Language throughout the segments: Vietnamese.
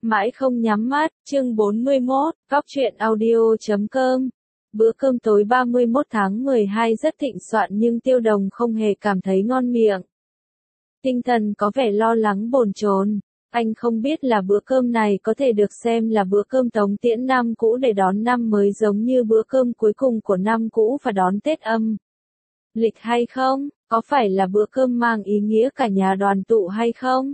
Mãi không nhắm mắt, chương 41, Góc truyện audio.com. Bữa cơm tối 31 tháng 12 rất thịnh soạn nhưng Tiêu Đồng không hề cảm thấy ngon miệng. Tinh thần có vẻ lo lắng bồn chồn. Anh không biết là bữa cơm này có thể được xem là bữa cơm tống tiễn năm cũ để đón năm mới giống như bữa cơm cuối cùng của năm cũ và đón Tết âm lịch hay không, có phải là bữa cơm mang ý nghĩa cả nhà đoàn tụ hay không?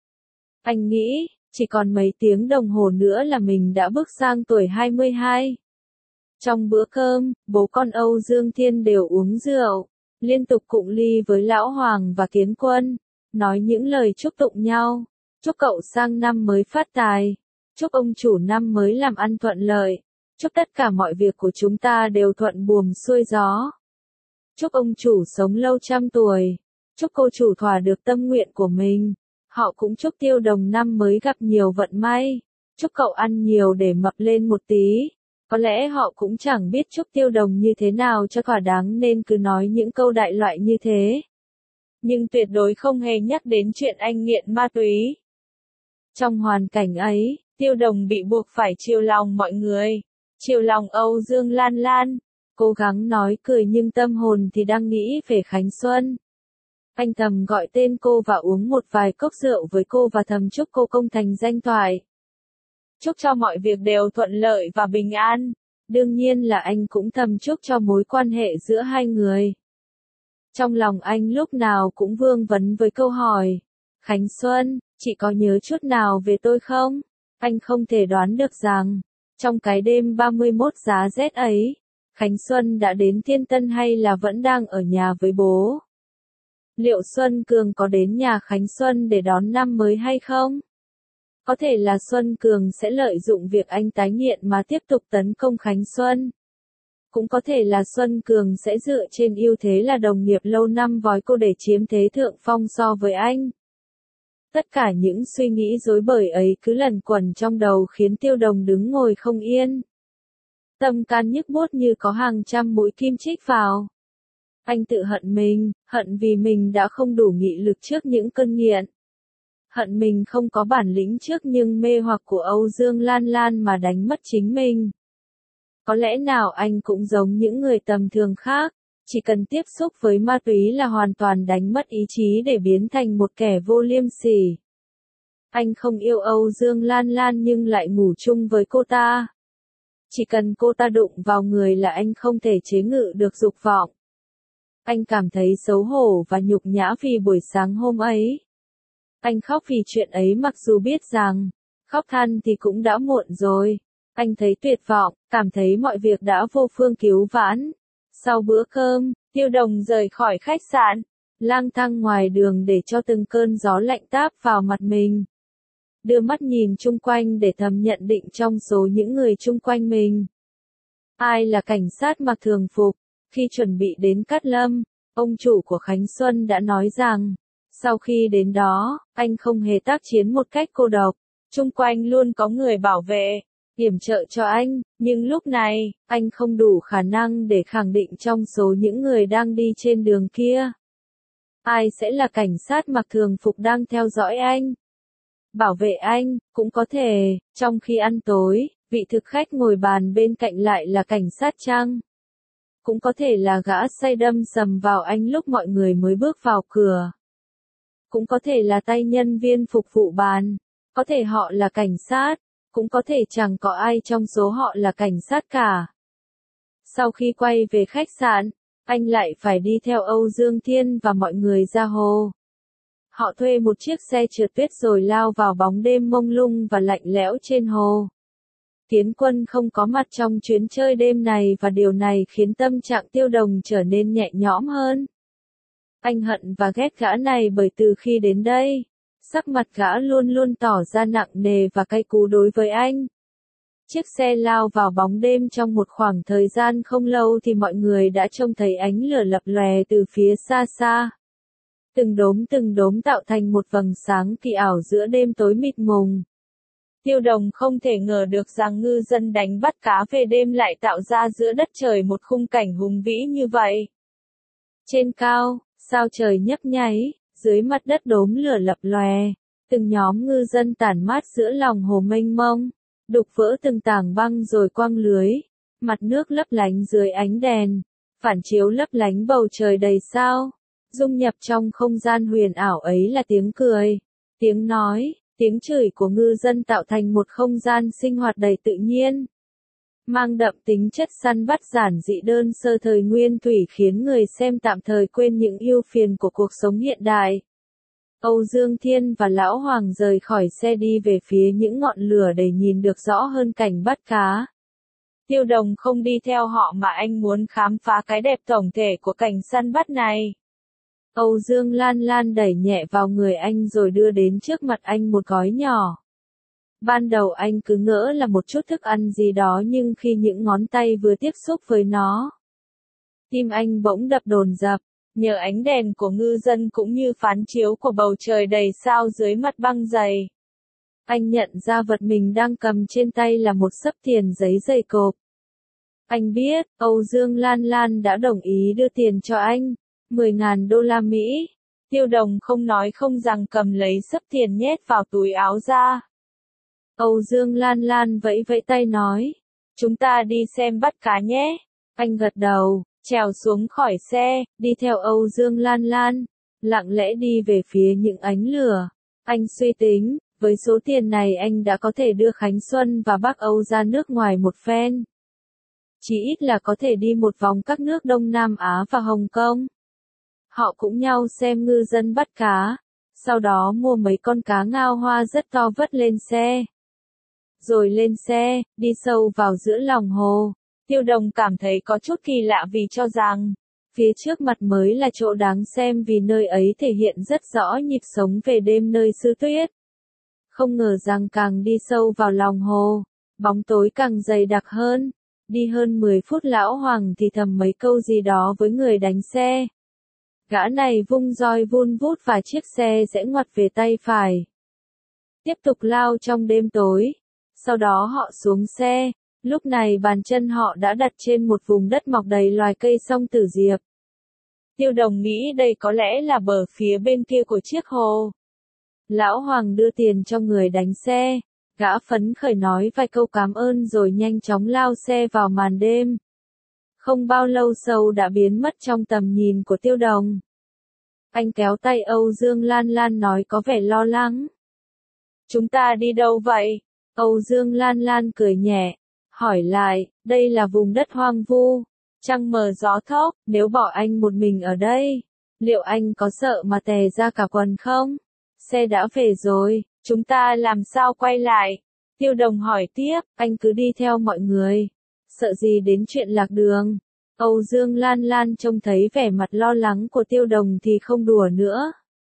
Anh nghĩ, chỉ còn mấy tiếng đồng hồ nữa là mình đã bước sang tuổi 22. Trong bữa cơm, bố con Âu Dương Thiên đều uống rượu, liên tục cụng ly với Lão Hoàng và Kiến Quân, nói những lời chúc tụng nhau. Chúc cậu sang năm mới phát tài. Chúc ông chủ năm mới làm ăn thuận lợi. Chúc tất cả mọi việc của chúng ta đều thuận buồm xuôi gió. Chúc ông chủ sống lâu trăm tuổi. Chúc cô chủ thỏa được tâm nguyện của mình. Họ cũng chúc Tiêu Đồng năm mới gặp nhiều vận may. Chúc cậu ăn nhiều để mập lên một tí. Có lẽ họ cũng chẳng biết chúc Tiêu Đồng như thế nào cho thỏa đáng nên cứ nói những câu đại loại như thế. Nhưng tuyệt đối không hề nhắc đến chuyện anh nghiện ma túy. Trong hoàn cảnh ấy, Tiêu Đồng bị buộc phải chiều lòng mọi người, chiều lòng Âu Dương Lan Lan, cố gắng nói cười nhưng tâm hồn thì đang nghĩ về Khánh Xuân. Anh thầm gọi tên cô và uống một vài cốc rượu với cô và thầm chúc cô công thành danh toại. Chúc cho mọi việc đều thuận lợi và bình an. Đương nhiên là anh cũng thầm chúc cho mối quan hệ giữa hai người. Trong lòng anh lúc nào cũng vương vấn với câu hỏi, Khánh Xuân, chị có nhớ chút nào về tôi không? Anh không thể đoán được rằng, trong cái đêm 31 giá rét ấy, Khánh Xuân đã đến Thiên Tân hay là vẫn đang ở nhà với bố? Liệu Xuân Cường có đến nhà Khánh Xuân để đón năm mới hay không? Có thể là Xuân Cường sẽ lợi dụng việc anh tái nghiện mà tiếp tục tấn công Khánh Xuân. Cũng có thể là Xuân Cường sẽ dựa trên ưu thế là đồng nghiệp lâu năm vói cô để chiếm thế thượng phong so với anh. Tất cả những suy nghĩ rối bời ấy cứ lẩn quẩn trong đầu khiến Tiêu Đồng đứng ngồi không yên. Tâm can nhức buốt như có hàng trăm mũi kim chích vào. Anh tự hận vì mình đã không đủ nghị lực trước những cơn nghiện. Hận mình không có bản lĩnh trước nhưng mê hoặc của Âu Dương Lan Lan mà đánh mất chính mình. Có lẽ nào anh cũng giống những người tầm thường khác, chỉ cần tiếp xúc với ma túy là hoàn toàn đánh mất ý chí để biến thành một kẻ vô liêm sỉ. Anh không yêu Âu Dương Lan Lan nhưng lại ngủ chung với cô ta. Chỉ cần cô ta đụng vào người là anh không thể chế ngự được dục vọng. Anh cảm thấy xấu hổ và nhục nhã vì buổi sáng hôm ấy. Anh khóc vì chuyện ấy mặc dù biết rằng, khóc than thì cũng đã muộn rồi. Anh thấy tuyệt vọng, cảm thấy mọi việc đã vô phương cứu vãn. Sau bữa cơm, Tiêu Đồng rời khỏi khách sạn, lang thang ngoài đường để cho từng cơn gió lạnh táp vào mặt mình. Đưa mắt nhìn chung quanh để thầm nhận định trong số những người chung quanh mình. Ai là cảnh sát mặc thường phục? Khi chuẩn bị đến Cát Lâm, ông chủ của Khánh Xuân đã nói rằng, sau khi đến đó, anh không hề tác chiến một cách cô độc. Chung quanh luôn có người bảo vệ, yểm trợ cho anh, nhưng lúc này, anh không đủ khả năng để khẳng định trong số những người đang đi trên đường kia. Ai sẽ là cảnh sát mặc thường phục đang theo dõi anh? Bảo vệ anh, cũng có thể, trong khi ăn tối, vị thực khách ngồi bàn bên cạnh lại là cảnh sát chăng? Cũng có thể là gã say đâm sầm vào anh lúc mọi người mới bước vào cửa. Cũng có thể là tay nhân viên phục vụ bàn. Có thể họ là cảnh sát. Cũng có thể chẳng có ai trong số họ là cảnh sát cả. Sau khi quay về khách sạn, anh lại phải đi theo Âu Dương Thiên và mọi người ra hồ. Họ thuê một chiếc xe trượt tuyết rồi lao vào bóng đêm mông lung và lạnh lẽo trên hồ. Kiến Quân không có mặt trong chuyến chơi đêm này và điều này khiến tâm trạng Tiêu Đồng trở nên nhẹ nhõm hơn. Anh hận và ghét gã này bởi từ khi đến đây, sắc mặt gã luôn luôn tỏ ra nặng nề và cay cú đối với anh. Chiếc xe lao vào bóng đêm trong một khoảng thời gian không lâu thì mọi người đã trông thấy ánh lửa lập lòe từ phía xa xa. Từng đốm tạo thành một vầng sáng kỳ ảo giữa đêm tối mịt mùng. Tiêu Đồng không thể ngờ được rằng ngư dân đánh bắt cá về đêm lại tạo ra giữa đất trời một khung cảnh hùng vĩ như vậy. Trên cao, sao trời nhấp nháy, dưới mặt đất đốm lửa lập lòe. Từng nhóm ngư dân tản mát giữa lòng hồ mênh mông, đục vỡ từng tảng băng rồi quăng lưới, mặt nước lấp lánh dưới ánh đèn, phản chiếu lấp lánh bầu trời đầy sao. Dung nhập trong không gian huyền ảo ấy là tiếng cười, tiếng nói, tiếng chửi của ngư dân tạo thành một không gian sinh hoạt đầy tự nhiên, mang đậm tính chất săn bắt giản dị đơn sơ thời nguyên thủy, khiến người xem tạm thời quên những ưu phiền của cuộc sống hiện đại. Âu Dương Thiên và Lão Hoàng rời khỏi xe đi về phía những ngọn lửa để nhìn được rõ hơn cảnh bắt cá. Tiêu Đồng không đi theo họ mà anh muốn khám phá cái đẹp tổng thể của cảnh săn bắt này. Âu Dương Lan Lan đẩy nhẹ vào người anh rồi đưa đến trước mặt anh một gói nhỏ. Ban đầu anh cứ ngỡ là một chút thức ăn gì đó, nhưng khi những ngón tay vừa tiếp xúc với nó, tim anh bỗng đập dồn dập. Nhờ ánh đèn của ngư dân cũng như phán chiếu của bầu trời đầy sao dưới mặt băng dày, anh nhận ra vật mình đang cầm trên tay là một xấp tiền giấy dày cộp. Anh biết, Âu Dương Lan Lan đã đồng ý đưa tiền cho anh, 10.000 đô la Mỹ. Tiêu Đồng không nói không rằng cầm lấy xấp tiền nhét vào túi áo ra. Âu Dương Lan Lan vẫy vẫy tay nói, chúng ta đi xem bắt cá nhé. Anh gật đầu, trèo xuống khỏi xe, đi theo Âu Dương Lan Lan, lặng lẽ đi về phía những ánh lửa. Anh suy tính, với số tiền này anh đã có thể đưa Khánh Xuân và Bắc Âu ra nước ngoài một phen. Chỉ ít là có thể đi một vòng các nước Đông Nam Á và Hồng Kông. Họ cũng nhau xem ngư dân bắt cá, sau đó mua mấy con cá ngao hoa rất to vất lên xe. Rồi lên xe, đi sâu vào giữa lòng hồ. Tiêu Đồng cảm thấy có chút kỳ lạ vì cho rằng, phía trước mặt mới là chỗ đáng xem vì nơi ấy thể hiện rất rõ nhịp sống về đêm nơi xứ tuyết. Không ngờ rằng càng đi sâu vào lòng hồ, bóng tối càng dày đặc hơn. Đi hơn 10 phút Lão Hoàng thì thầm mấy câu gì đó với người đánh xe. Gã này vung roi vun vút và chiếc xe sẽ ngoặt về tay phải. Tiếp tục lao trong đêm tối. Sau đó họ xuống xe. Lúc này bàn chân họ đã đặt trên một vùng đất mọc đầy loài cây song tử diệp. Tiêu Đồng nghĩ đây có lẽ là bờ phía bên kia của chiếc hồ. Lão Hoàng đưa tiền cho người đánh xe. Gã phấn khởi nói vài câu cảm ơn rồi nhanh chóng lao xe vào màn đêm. Không bao lâu sau đã biến mất trong tầm nhìn của Tiêu Đồng. Anh kéo tay Âu Dương Lan Lan nói có vẻ lo lắng. Chúng ta đi đâu vậy? Âu Dương Lan Lan cười nhẹ, hỏi lại, đây là vùng đất hoang vu, trăng mờ gió thốc, nếu bỏ anh một mình ở đây, liệu anh có sợ mà tè ra cả quần không? Xe đã về rồi, chúng ta làm sao quay lại? Tiêu Đồng hỏi tiếp, anh cứ đi theo mọi người, sợ gì đến chuyện lạc đường? Âu Dương Lan Lan trông thấy vẻ mặt lo lắng của Tiêu Đồng thì không đùa nữa.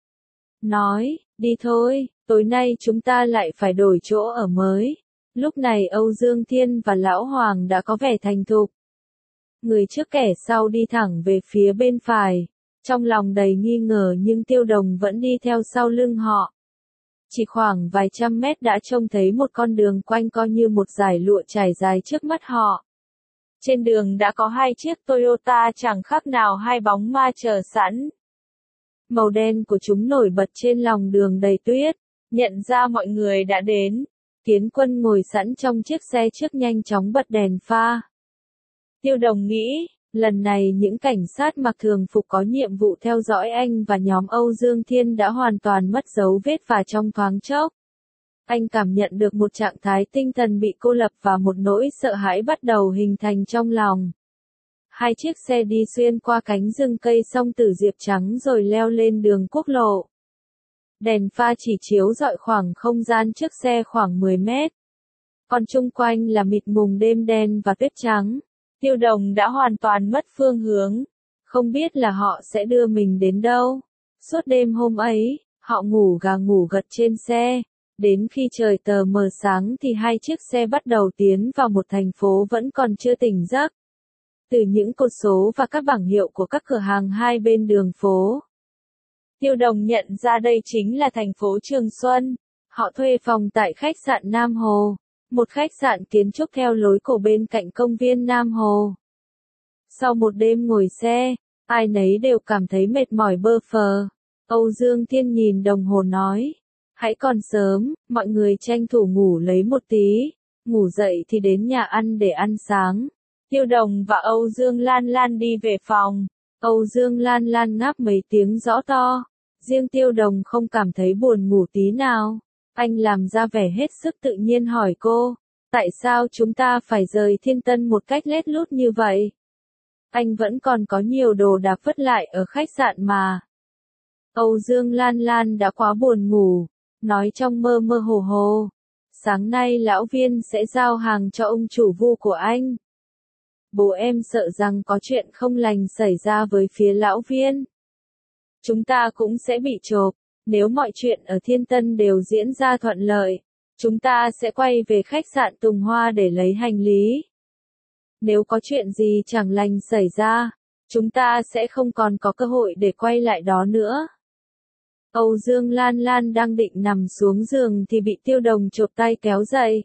Nói, đi thôi, tối nay chúng ta lại phải đổi chỗ ở mới. Lúc này Âu Dương Thiên và Lão Hoàng đã có vẻ thành thục. Người trước kẻ sau đi thẳng về phía bên phải, trong lòng đầy nghi ngờ nhưng Tiêu Đồng vẫn đi theo sau lưng họ. Chỉ khoảng vài trăm mét đã trông thấy một con đường quanh co như một dải lụa trải dài trước mắt họ. Trên đường đã có hai chiếc Toyota chẳng khác nào hai bóng ma chờ sẵn. Màu đen của chúng nổi bật trên lòng đường đầy tuyết, nhận ra mọi người đã đến. Kiến Quân ngồi sẵn trong chiếc xe trước nhanh chóng bật đèn pha. Tiêu Đồng nghĩ, lần này những cảnh sát mặc thường phục có nhiệm vụ theo dõi anh và nhóm Âu Dương Thiên đã hoàn toàn mất dấu vết và trong thoáng chốc. Anh cảm nhận được một trạng thái tinh thần bị cô lập và một nỗi sợ hãi bắt đầu hình thành trong lòng. Hai chiếc xe đi xuyên qua cánh rừng cây song tử diệp trắng rồi leo lên đường quốc lộ. Đèn pha chỉ chiếu rọi khoảng không gian trước xe khoảng 10 mét. Còn chung quanh là mịt mùng đêm đen và tuyết trắng. Tiêu Đồng đã hoàn toàn mất phương hướng. Không biết là họ sẽ đưa mình đến đâu. Suốt đêm hôm ấy, họ ngủ gà ngủ gật trên xe. Đến khi trời tờ mờ sáng thì hai chiếc xe bắt đầu tiến vào một thành phố vẫn còn chưa tỉnh giấc. Từ những cột số và các bảng hiệu của các cửa hàng hai bên đường phố, Tiêu Đồng nhận ra đây chính là thành phố Trường Xuân. Họ thuê phòng tại khách sạn Nam Hồ, một khách sạn kiến trúc theo lối cổ bên cạnh công viên Nam Hồ. Sau một đêm ngồi xe, ai nấy đều cảm thấy mệt mỏi bơ phờ. Âu Dương Thiên nhìn đồng hồ nói, Hãy còn sớm, mọi người tranh thủ ngủ lấy một tí, ngủ dậy thì đến nhà ăn để ăn sáng. Tiêu Đồng và Âu Dương Lan Lan đi về phòng. Âu Dương Lan Lan ngáp mấy tiếng rõ to. Riêng Tiêu Đồng không cảm thấy buồn ngủ tí nào. Anh làm ra vẻ hết sức tự nhiên hỏi cô, tại sao chúng ta phải rời Thiên Tân một cách lét lút như vậy? Anh vẫn còn có nhiều đồ đạc vứt lại ở khách sạn mà. Âu Dương Lan Lan đã quá buồn ngủ, nói trong mơ mơ hồ hồ. Sáng nay lão Viên sẽ giao hàng cho ông chủ Vu của anh. Bố em sợ rằng có chuyện không lành xảy ra với phía lão Viên. Chúng ta cũng sẽ bị chộp. Nếu mọi chuyện ở Thiên Tân đều diễn ra thuận lợi, chúng ta sẽ quay về khách sạn Tùng Hoa để lấy hành lý. Nếu có chuyện gì chẳng lành xảy ra, chúng ta sẽ không còn có cơ hội để quay lại đó nữa. Âu Dương Lan Lan đang định nằm xuống giường thì bị Tiêu Đồng chộp tay kéo dậy.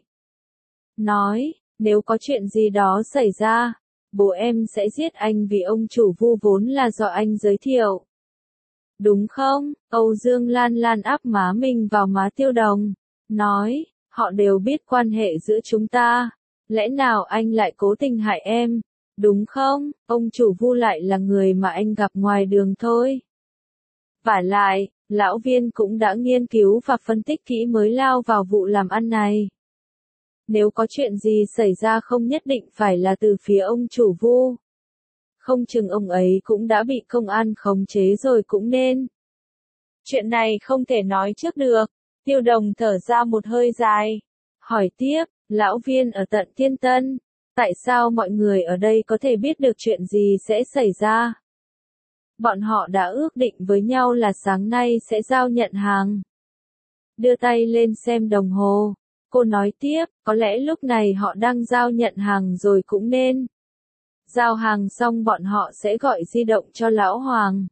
Nói, nếu có chuyện gì đó xảy ra, bố em sẽ giết anh vì ông chủ Vu vốn là do anh giới thiệu. Đúng không? Âu Dương Lan Lan áp má mình vào má Tiêu Đồng, nói, họ đều biết quan hệ giữa chúng ta. Lẽ nào anh lại cố tình hại em, đúng không? Ông chủ Vu lại là người mà anh gặp ngoài đường thôi. Vả lại, lão Viên cũng đã nghiên cứu và phân tích kỹ mới lao vào vụ làm ăn này. Nếu có chuyện gì xảy ra không nhất định phải là từ phía ông chủ Vu. Không chừng ông ấy cũng đã bị công an khống chế rồi cũng nên. Chuyện này không thể nói trước được. Tiêu Đồng thở ra một hơi dài. Hỏi tiếp, lão Viên ở tận Thiên Tân, tại sao mọi người ở đây có thể biết được chuyện gì sẽ xảy ra? Bọn họ đã ước định với nhau là sáng nay sẽ giao nhận hàng. Đưa tay lên xem đồng hồ. Cô nói tiếp, có lẽ lúc này họ đang giao nhận hàng rồi cũng nên. Giao hàng xong bọn họ sẽ gọi di động cho Lão Hoàng.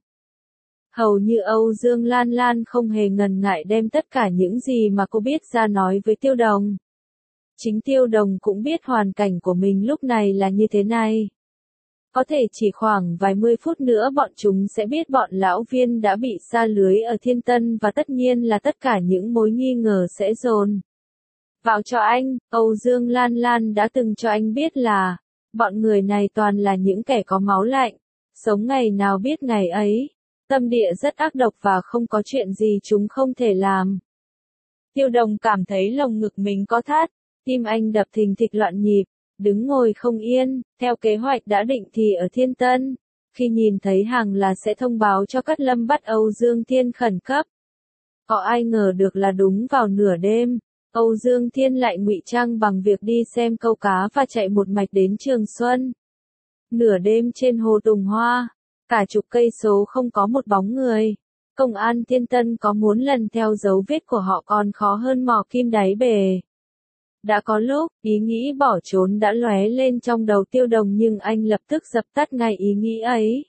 Hầu như Âu Dương Lan Lan không hề ngần ngại đem tất cả những gì mà cô biết ra nói với Tiêu Đồng. Chính Tiêu Đồng cũng biết hoàn cảnh của mình lúc này là như thế này. Có thể chỉ khoảng vài mươi phút nữa bọn chúng sẽ biết bọn lão Viên đã bị sa lưới ở Thiên Tân và tất nhiên là tất cả những mối nghi ngờ sẽ dồn vào cho anh. Âu Dương Lan Lan đã từng cho anh biết là, bọn người này toàn là những kẻ có máu lạnh, sống ngày nào biết ngày ấy, tâm địa rất ác độc và không có chuyện gì chúng không thể làm. Tiêu Đồng cảm thấy lồng ngực mình co thắt, tim anh đập thình thịch loạn nhịp, đứng ngồi không yên. Theo kế hoạch đã định thì ở Thiên Tân, khi nhìn thấy hàng là sẽ thông báo cho Cát Lâm bắt Âu Dương Thiên khẩn cấp. Có ai ngờ được là đúng vào nửa đêm, Âu Dương Thiên lại ngụy trang bằng việc đi xem câu cá và chạy một mạch đến Trường Xuân. Nửa đêm trên hồ Tùng Hoa, cả chục cây số không có một bóng người. Công an Thiên Tân có muốn lần theo dấu vết của họ còn khó hơn mò kim đáy bể. Đã có lúc, ý nghĩ bỏ trốn đã lóe lên trong đầu Tiêu Đồng nhưng anh lập tức dập tắt ngay ý nghĩ ấy.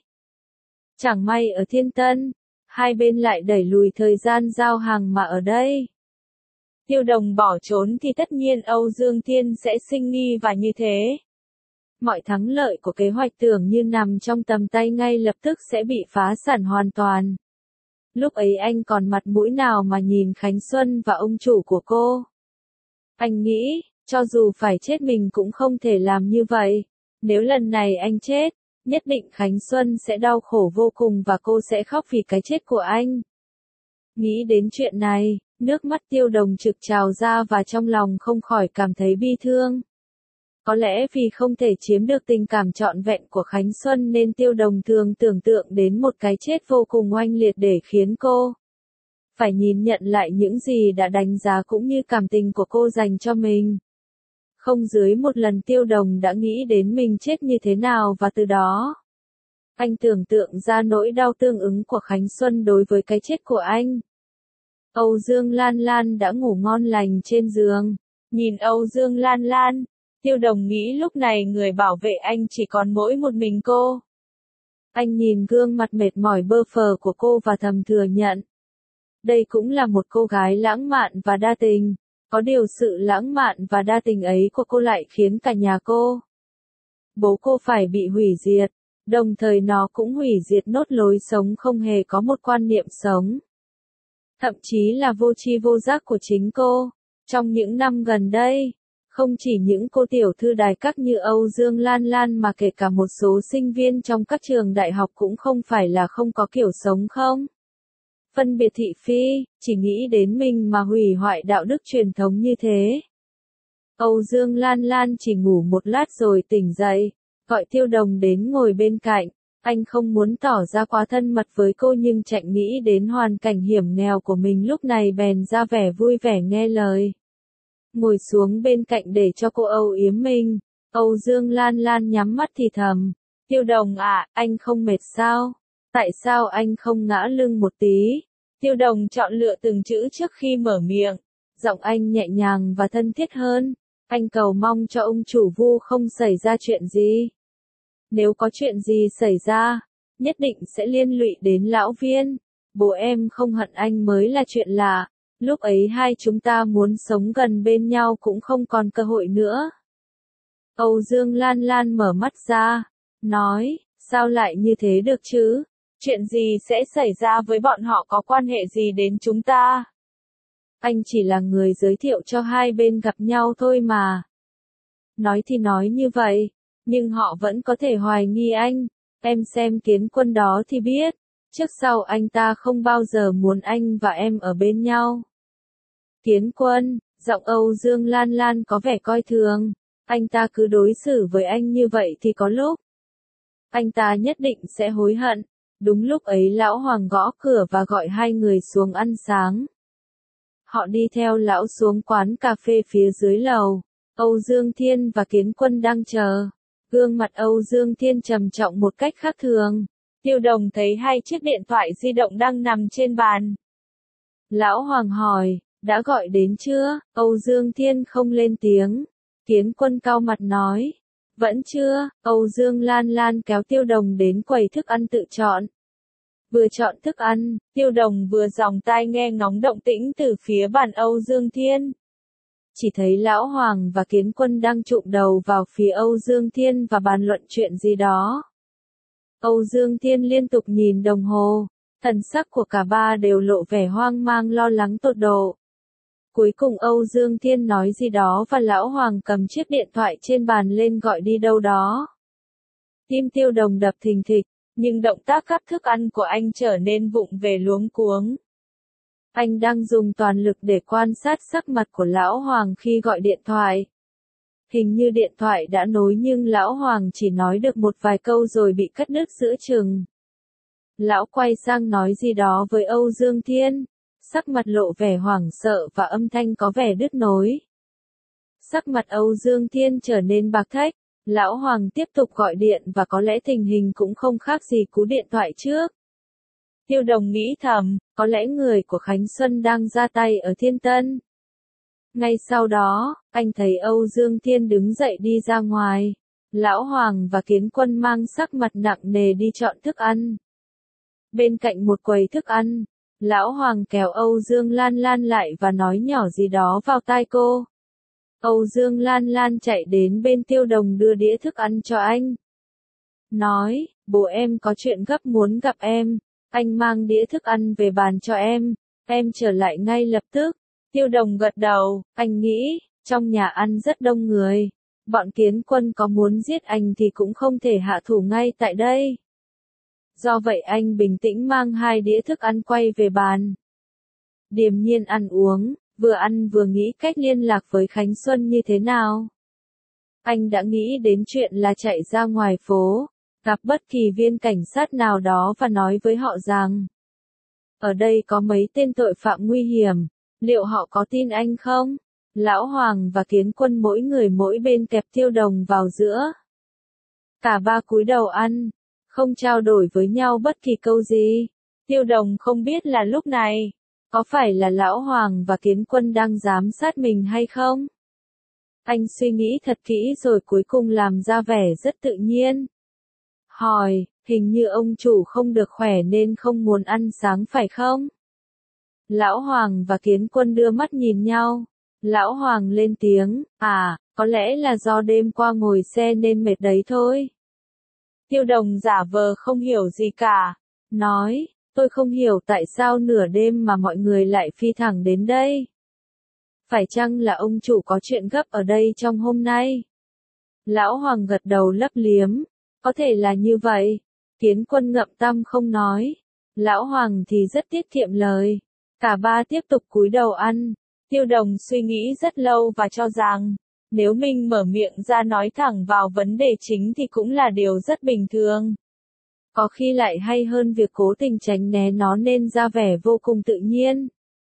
Chẳng may ở Thiên Tân, hai bên lại đẩy lùi thời gian giao hàng mà ở đây. Tiêu Đồng bỏ trốn thì tất nhiên Âu Dương Thiên sẽ sinh nghi và như thế. Mọi thắng lợi của kế hoạch tưởng như nằm trong tầm tay ngay lập tức sẽ bị phá sản hoàn toàn. Lúc ấy anh còn mặt mũi nào mà nhìn Khánh Xuân và ông chủ của cô. Anh nghĩ, cho dù phải chết mình cũng không thể làm như vậy. Nếu lần này anh chết, nhất định Khánh Xuân sẽ đau khổ vô cùng và cô sẽ khóc vì cái chết của anh. Nghĩ đến chuyện này, nước mắt Tiêu Đồng trực trào ra và trong lòng không khỏi cảm thấy bi thương. Có lẽ vì không thể chiếm được tình cảm trọn vẹn của Khánh Xuân nên Tiêu Đồng thường tưởng tượng đến một cái chết vô cùng oanh liệt để khiến cô phải nhìn nhận lại những gì đã đánh giá cũng như cảm tình của cô dành cho mình. Không dưới một lần Tiêu Đồng đã nghĩ đến mình chết như thế nào và từ đó, anh tưởng tượng ra nỗi đau tương ứng của Khánh Xuân đối với cái chết của anh. Âu Dương Lan Lan đã ngủ ngon lành trên giường. Nhìn Âu Dương Lan Lan, Tiêu Đồng nghĩ lúc này người bảo vệ anh chỉ còn mỗi một mình cô. Anh nhìn gương mặt mệt mỏi bơ phờ của cô và thầm thừa nhận. Đây cũng là một cô gái lãng mạn và đa tình. Có điều sự lãng mạn và đa tình ấy của cô lại khiến cả nhà bố cô phải bị hủy diệt. Đồng thời nó cũng hủy diệt nốt lối sống không hề có một quan niệm sống thậm chí là vô tri vô giác của chính cô. Trong những năm gần đây, không chỉ những cô tiểu thư đài các như Âu Dương Lan Lan mà kể cả một số sinh viên trong các trường đại học cũng không phải là không có kiểu sống không phân biệt thị phi, chỉ nghĩ đến mình mà hủy hoại đạo đức truyền thống như thế. Âu Dương Lan Lan chỉ ngủ một lát rồi tỉnh dậy, gọi Tiêu Đồng đến ngồi bên cạnh. Anh không muốn tỏ ra quá thân mật với cô nhưng Trạnh nghĩ đến hoàn cảnh hiểm nghèo của mình lúc này bèn ra vẻ vui vẻ nghe lời. Ngồi xuống bên cạnh để cho cô âu yếm mình. Âu Dương Lan Lan nhắm mắt thì thầm. Tiêu Đồng à, anh không mệt sao? Tại sao anh không ngã lưng một tí? Tiêu Đồng chọn lựa từng chữ trước khi mở miệng. Giọng anh nhẹ nhàng và thân thiết hơn. Anh cầu mong cho ông chủ Vu không xảy ra chuyện gì. Nếu có chuyện gì xảy ra, nhất định sẽ liên lụy đến lão Viên. Bố em không hận anh mới là chuyện lạ. Lúc ấy hai chúng ta muốn sống gần bên nhau cũng không còn cơ hội nữa. Âu Dương Lan Lan mở mắt ra, nói, sao lại như thế được chứ? Chuyện gì sẽ xảy ra với bọn họ có quan hệ gì đến chúng ta? Anh chỉ là người giới thiệu cho hai bên gặp nhau thôi mà. Nói thì nói như vậy, nhưng họ vẫn có thể hoài nghi anh. Em xem Kiến Quân đó thì biết, trước sau anh ta không bao giờ muốn anh và em ở bên nhau. Kiến Quân, giọng Âu Dương Lan Lan có vẻ coi thường. Anh ta cứ đối xử với anh như vậy thì có lúc anh ta nhất định sẽ hối hận. Đúng lúc ấy lão Hoàng gõ cửa và gọi hai người xuống ăn sáng. Họ đi theo lão xuống quán cà phê phía dưới lầu. Âu Dương Thiên và Kiến Quân đang chờ. Gương mặt Âu Dương Thiên trầm trọng một cách khác thường. Tiêu Đồng thấy hai chiếc điện thoại di động đang nằm trên bàn. Lão Hoàng hỏi, đã gọi đến chưa? Âu Dương Thiên không lên tiếng. Kiến Quân cau mặt nói, vẫn chưa. Âu Dương Lan Lan kéo Tiêu Đồng đến quầy thức ăn tự chọn. Vừa chọn thức ăn, Tiêu Đồng vừa dòng tai nghe ngóng động tĩnh từ phía bàn Âu Dương Thiên. Chỉ thấy Lão Hoàng và Kiến Quân đang chụm đầu vào phía Âu Dương Thiên và bàn luận chuyện gì đó. Âu Dương Thiên liên tục nhìn đồng hồ, thần sắc của cả ba đều lộ vẻ hoang mang lo lắng tột độ. Cuối cùng Âu Dương Thiên nói gì đó và Lão Hoàng cầm chiếc điện thoại trên bàn lên gọi đi đâu đó. Tim Tiêu Đồng đập thình thịch, nhưng động tác cắt thức ăn của anh trở nên vụng về luống cuống. Anh đang dùng toàn lực để quan sát sắc mặt của Lão Hoàng khi gọi điện thoại. Hình như điện thoại đã nối nhưng Lão Hoàng chỉ nói được một vài câu rồi bị cắt đứt giữa chừng. Lão quay sang nói gì đó với Âu Dương Thiên, sắc mặt lộ vẻ hoảng sợ và âm thanh có vẻ đứt nối. Sắc mặt Âu Dương Thiên trở nên bạc thách, Lão Hoàng tiếp tục gọi điện và có lẽ tình hình cũng không khác gì cú điện thoại trước. Tiêu Đồng nghĩ thầm, có lẽ người của Khánh Xuân đang ra tay ở Thiên Tân. Ngay sau đó, anh thấy Âu Dương Thiên đứng dậy đi ra ngoài. Lão Hoàng và Kiến Quân mang sắc mặt nặng nề đi chọn thức ăn. Bên cạnh một quầy thức ăn, Lão Hoàng kéo Âu Dương Lan Lan lại và nói nhỏ gì đó vào tai cô. Âu Dương Lan Lan chạy đến bên Tiêu Đồng đưa đĩa thức ăn cho anh. Nói, bố em có chuyện gấp muốn gặp em, anh mang đĩa thức ăn về bàn cho em trở lại ngay lập tức. Tiêu Đồng gật đầu, anh nghĩ, trong nhà ăn rất đông người. Bọn Kiến Quân có muốn giết anh thì cũng không thể hạ thủ ngay tại đây. Do vậy anh bình tĩnh mang hai đĩa thức ăn quay về bàn. Điềm nhiên ăn vừa nghĩ cách liên lạc với Khánh Xuân như thế nào. Anh đã nghĩ đến chuyện là chạy ra ngoài phố, gặp bất kỳ viên cảnh sát nào đó và nói với họ rằng ở đây có mấy tên tội phạm nguy hiểm, liệu họ có tin anh không? Lão Hoàng và Kiến Quân mỗi người mỗi bên kẹp Tiêu Đồng vào giữa. Cả ba cúi đầu ăn, không trao đổi với nhau bất kỳ câu gì. Tiêu Đồng không biết là lúc này, có phải là Lão Hoàng và Kiến Quân đang giám sát mình hay không? Anh suy nghĩ thật kỹ rồi cuối cùng làm ra vẻ rất tự nhiên. Hỏi, hình như ông chủ không được khỏe nên không muốn ăn sáng phải không? Lão Hoàng và Kiến Quân đưa mắt nhìn nhau. Lão Hoàng lên tiếng, có lẽ là do đêm qua ngồi xe nên mệt đấy thôi. Tiêu Đồng giả vờ không hiểu gì cả, nói, Tôi không hiểu tại sao nửa đêm mà mọi người lại phi thẳng đến đây. Phải chăng là ông chủ có chuyện gấp ở đây trong hôm nay? Lão Hoàng gật đầu lấp liếm. Có thể là như vậy. Kiến Quân ngậm tâm không nói. Lão Hoàng thì rất tiết kiệm lời. Cả ba tiếp tục cúi đầu ăn. Tiêu Đồng suy nghĩ rất lâu và cho rằng, nếu mình mở miệng ra nói thẳng vào vấn đề chính thì cũng là điều rất bình thường. Có khi lại hay hơn việc cố tình tránh né nó nên ra vẻ vô cùng tự nhiên.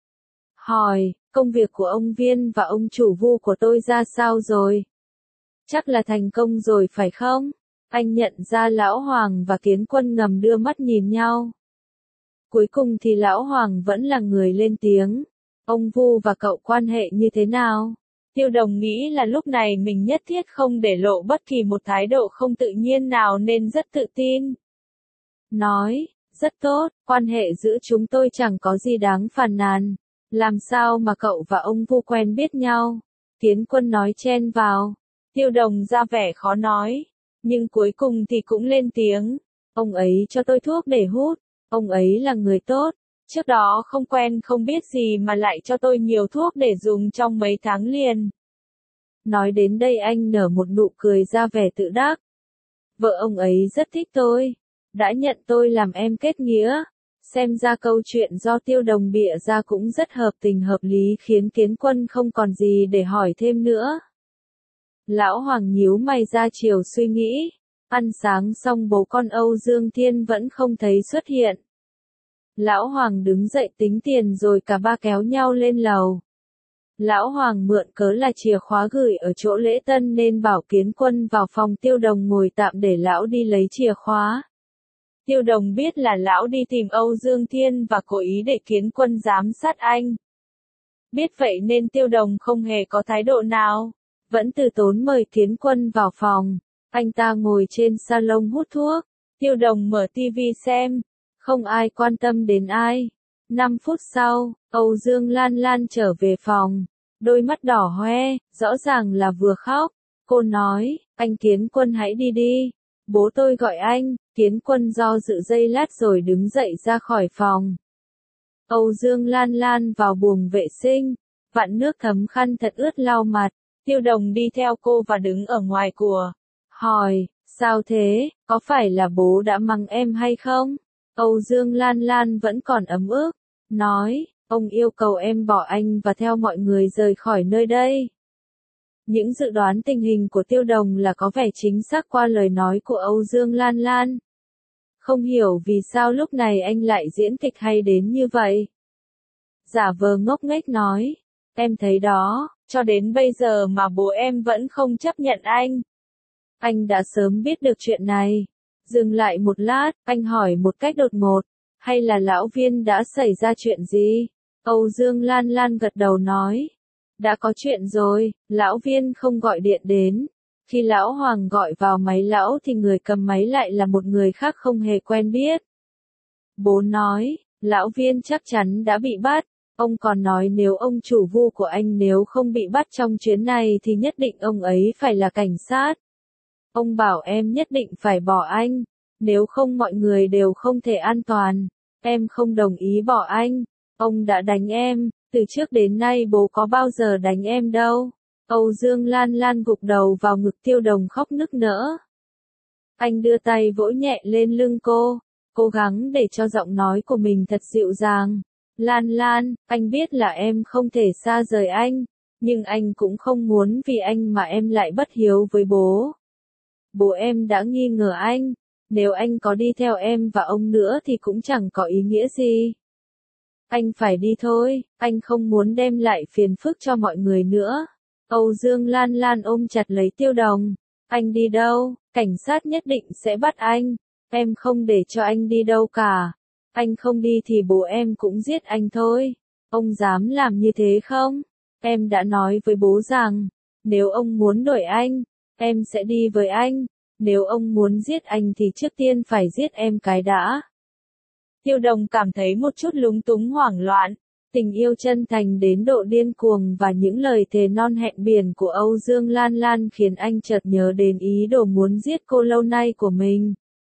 Hỏi, công việc của ông Viên và ông chủ Vu của tôi ra sao rồi? Chắc là thành công rồi phải không? Anh nhận ra Lão Hoàng và Kiến Quân ngầm đưa mắt nhìn nhau. Cuối cùng thì Lão Hoàng vẫn là người lên tiếng. Ông Vu và cậu quan hệ như thế nào? Tiêu Đồng nghĩ là lúc này mình nhất thiết không để lộ bất kỳ một thái độ không tự nhiên nào nên rất tự tin. Nói, rất tốt, quan hệ giữa chúng tôi chẳng có gì đáng phàn nàn. Làm sao mà cậu và ông Vu quen biết nhau? Kiến Quân nói chen vào. Tiêu Đồng ra vẻ khó nói. Nhưng cuối cùng thì cũng lên tiếng. Ông ấy cho tôi thuốc để hút. Ông ấy là người tốt. Trước đó không quen không biết gì mà lại cho tôi nhiều thuốc để dùng trong mấy tháng liền. Nói đến đây anh nở một nụ cười ra vẻ tự đắc. Vợ ông ấy rất thích tôi. Đã nhận tôi làm em kết nghĩa. Xem ra câu chuyện do Tiêu Đồng bịa ra cũng rất hợp tình hợp lý khiến Kiến Quân không còn gì để hỏi thêm nữa. Lão Hoàng nhíu mày ra chiều suy nghĩ. Ăn sáng xong bố con Âu Dương Thiên vẫn không thấy xuất hiện. Lão Hoàng đứng dậy tính tiền rồi cả ba kéo nhau lên lầu. Lão Hoàng mượn cớ là chìa khóa gửi ở chỗ lễ tân nên bảo Kiến Quân vào phòng Tiêu Đồng ngồi tạm để lão đi lấy chìa khóa. Tiêu Đồng biết là lão đi tìm Âu Dương Thiên và cố ý để Kiến Quân giám sát anh. Biết vậy nên Tiêu Đồng không hề có thái độ nào, vẫn từ tốn mời Kiến Quân vào phòng. Anh ta ngồi trên salon hút thuốc. Tiêu Đồng mở tivi xem. Không ai quan tâm đến ai. 5 phút sau, Âu Dương Lan Lan trở về phòng. Đôi mắt đỏ hoe, rõ ràng là vừa khóc. Cô nói, anh Kiến Quân hãy đi đi. Bố tôi gọi anh. Kiến Quân do dự giây lát rồi đứng dậy ra khỏi phòng. Âu Dương Lan Lan vào buồng vệ sinh. Vặn nước thấm khăn thật ướt lau mặt. Tiêu Đồng đi theo cô và đứng ở ngoài cửa. Hỏi, sao thế, có phải là bố đã mắng em hay không? Âu Dương Lan Lan vẫn còn ấm ức. Nói, ông yêu cầu em bỏ anh và theo mọi người rời khỏi nơi đây. Những dự đoán tình hình của Tiêu Đồng là có vẻ chính xác qua lời nói của Âu Dương Lan Lan. Không hiểu vì sao lúc này anh lại diễn kịch hay đến như vậy. Giả vờ ngốc nghếch nói, em thấy đó, cho đến bây giờ mà bố em vẫn không chấp nhận anh. Anh đã sớm biết được chuyện này. Dừng lại một lát, anh hỏi một cách đột ngột, hay là lão Viên đã xảy ra chuyện gì? Âu Dương Lan Lan gật đầu nói, đã có chuyện rồi, lão Viên không gọi điện đến. Khi lão Hoàng gọi vào máy lão thì người cầm máy lại là một người khác không hề quen biết. Bố nói, lão Viên chắc chắn đã bị bắt. Ông còn nói nếu ông chủ Vu của anh nếu không bị bắt trong chuyến này thì nhất định ông ấy phải là cảnh sát. Ông bảo em nhất định phải bỏ anh, nếu không mọi người đều không thể an toàn. Em không đồng ý bỏ anh. Ông đã đánh em, từ trước đến nay bố có bao giờ đánh em đâu. Âu Dương Lan Lan gục đầu vào ngực Tiêu Đồng khóc nức nở. Anh đưa tay vỗ nhẹ lên lưng cô, cố gắng để cho giọng nói của mình thật dịu dàng. Lan Lan, anh biết là em không thể xa rời anh, nhưng anh cũng không muốn vì anh mà em lại bất hiếu với bố. Bố em đã nghi ngờ anh, nếu anh có đi theo em và ông nữa thì cũng chẳng có ý nghĩa gì. Anh phải đi thôi, anh không muốn đem lại phiền phức cho mọi người nữa. Âu Dương Lan Lan ôm chặt lấy Tiêu Đồng. Anh đi đâu, cảnh sát nhất định sẽ bắt anh. Em không để cho anh đi đâu cả. Anh không đi thì bố em cũng giết anh thôi. Ông dám làm như thế không? Em đã nói với bố rằng, nếu ông muốn đuổi anh, em sẽ đi với anh. Nếu ông muốn giết anh thì trước tiên phải giết em cái đã. Tiêu Đồng cảm thấy một chút lúng túng hoảng loạn. Tình yêu chân thành đến độ điên cuồng và những lời thề non hẹn biển của Âu Dương Lan Lan khiến anh chợt nhớ đến ý đồ muốn giết cô lâu nay của mình.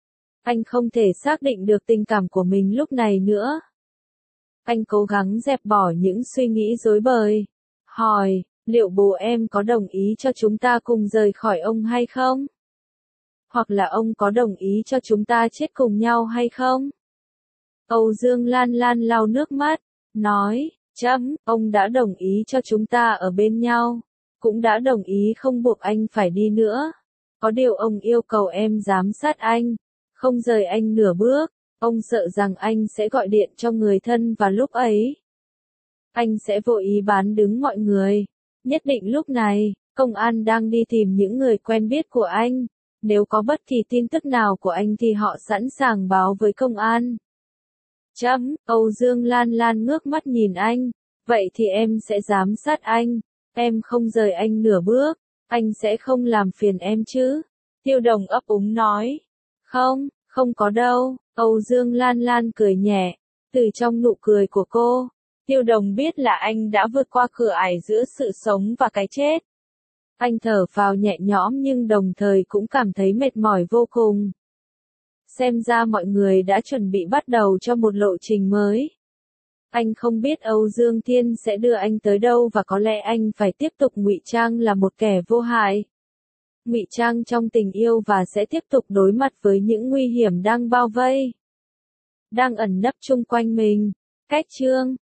Anh không thể xác định được tình cảm của mình lúc này nữa. Anh cố gắng dẹp bỏ những suy nghĩ rối bời. Hỏi, liệu bố em có đồng ý cho chúng ta cùng rời khỏi ông hay không? Hoặc là ông có đồng ý cho chúng ta chết cùng nhau hay không? Âu Dương Lan Lan lau nước mắt, nói, ông đã đồng ý cho chúng ta ở bên nhau, cũng đã đồng ý không buộc anh phải đi nữa. Có điều ông yêu cầu em giám sát anh, không rời anh nửa bước, ông sợ rằng anh sẽ gọi điện cho người thân và lúc ấy, anh sẽ vô ý bán đứng mọi người. Nhất định lúc này, công an đang đi tìm những người quen biết của anh. Nếu có bất kỳ tin tức nào của anh thì họ sẵn sàng báo với công an. Âu Dương Lan Lan ngước mắt nhìn anh. Vậy thì em sẽ giám sát anh. Em không rời anh nửa bước. Anh sẽ không làm phiền em chứ? Tiêu Đồng ấp úng nói. Không, không có đâu. Âu Dương Lan Lan cười nhẹ. Từ trong nụ cười của cô, Tiêu Đồng biết là anh đã vượt qua cửa ải giữa sự sống và cái chết. Anh thở phào nhẹ nhõm nhưng đồng thời cũng cảm thấy mệt mỏi vô cùng. Xem ra mọi người đã chuẩn bị bắt đầu cho một lộ trình mới. Anh không biết Âu Dương Thiên sẽ đưa anh tới đâu và có lẽ anh phải tiếp tục ngụy trang là một kẻ vô hại. Ngụy trang trong tình yêu và sẽ tiếp tục đối mặt với những nguy hiểm đang bao vây, đang ẩn nấp chung quanh mình. Cách chương